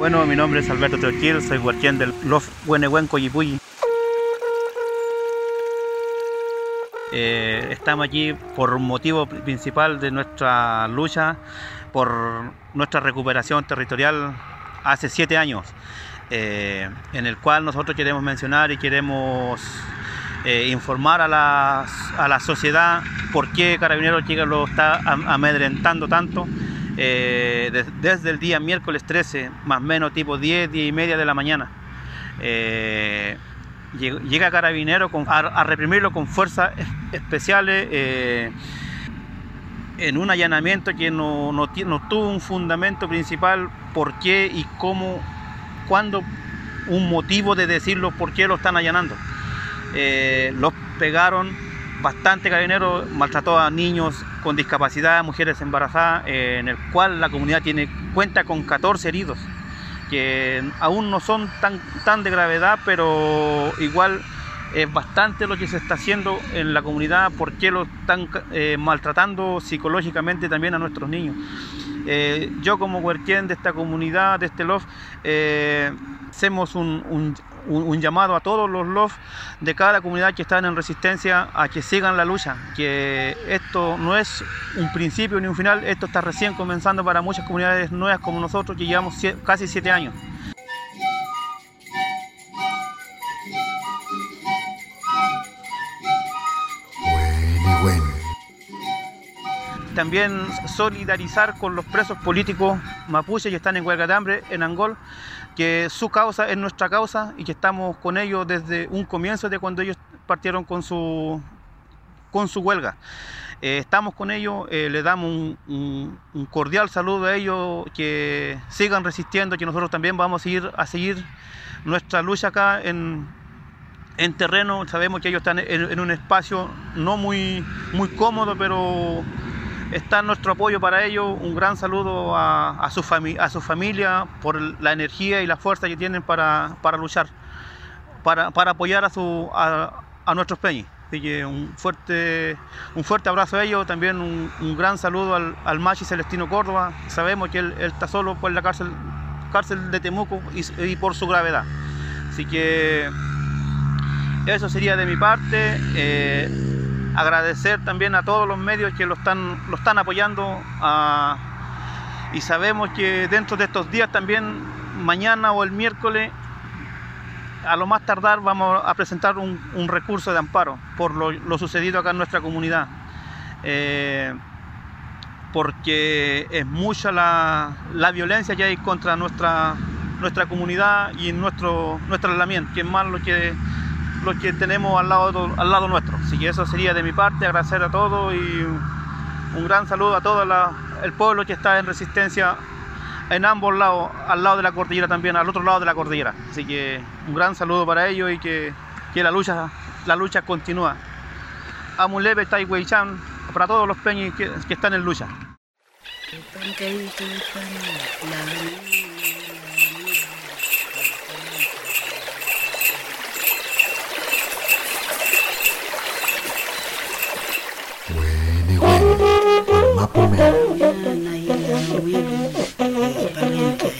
Bueno, mi nombre es Alberto Teoquil, soy huarquén del LOF Huenehuén Coyipulli. Estamos allí por un motivo principal de nuestra lucha por nuestra recuperación territorial hace 7 años, en el cual nosotros queremos mencionar y queremos informar a la sociedad por qué Carabineros Chile lo está amedrentando tanto. Desde el día miércoles 13, más o menos tipo 10 y media de la mañana, llega Carabineros a reprimirlo con fuerzas especiales, en un allanamiento que no tuvo un fundamento principal, por qué y cómo, cuándo, un motivo de decirlo, por qué lo están allanando. Los pegaron bastante. Carabineros maltrató a niños con discapacidad, mujeres embarazadas, en el cual la comunidad cuenta con 14 heridos, que aún no son tan de gravedad, pero igual es bastante lo que se está haciendo en la comunidad, porque lo están maltratando psicológicamente también a nuestros niños. Yo como huarquén de esta comunidad, de este LOF, hacemos un llamado a todos los LOF de cada comunidad que están en resistencia a que sigan la lucha, que esto no es un principio ni un final, esto está recién comenzando para muchas comunidades nuevas como nosotros, que llevamos casi 7 años. También solidarizar con los presos políticos mapuches que están en huelga de hambre en Angol, que su causa es nuestra causa y que estamos con ellos desde un comienzo de cuando ellos partieron con su huelga. Estamos con ellos, le damos un cordial saludo a ellos, que sigan resistiendo, que nosotros también vamos a seguir nuestra lucha acá en terreno. Sabemos que ellos están en un espacio no muy cómodo, pero está nuestro apoyo para ellos. Un gran saludo a su familia por la energía y la fuerza que tienen para luchar, para apoyar a nuestros peñis. Así que un fuerte abrazo a ellos. También un gran saludo al Machi Celestino Córdoba. Sabemos que él está solo por la cárcel de Temuco y por su gravedad. Así que eso sería de mi parte. Agradecer también a todos los medios que lo están apoyando, y sabemos que dentro de estos días también, mañana o el miércoles, a lo más tardar, vamos a presentar un recurso de amparo por lo sucedido acá en nuestra comunidad, porque es mucha la violencia que hay contra nuestra comunidad y nuestro aislamiento, que es más lo que tenemos al lado nuestro. Así que eso sería de mi parte. Agradecer a todos y un gran saludo a todo el pueblo que está en resistencia en ambos lados, al lado de la cordillera también, al otro lado de la cordillera. Así que un gran saludo para ellos y que la lucha continúa. Amulebe Taiweichan para todos los peñis que están en lucha.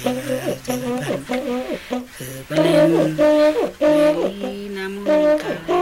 Balen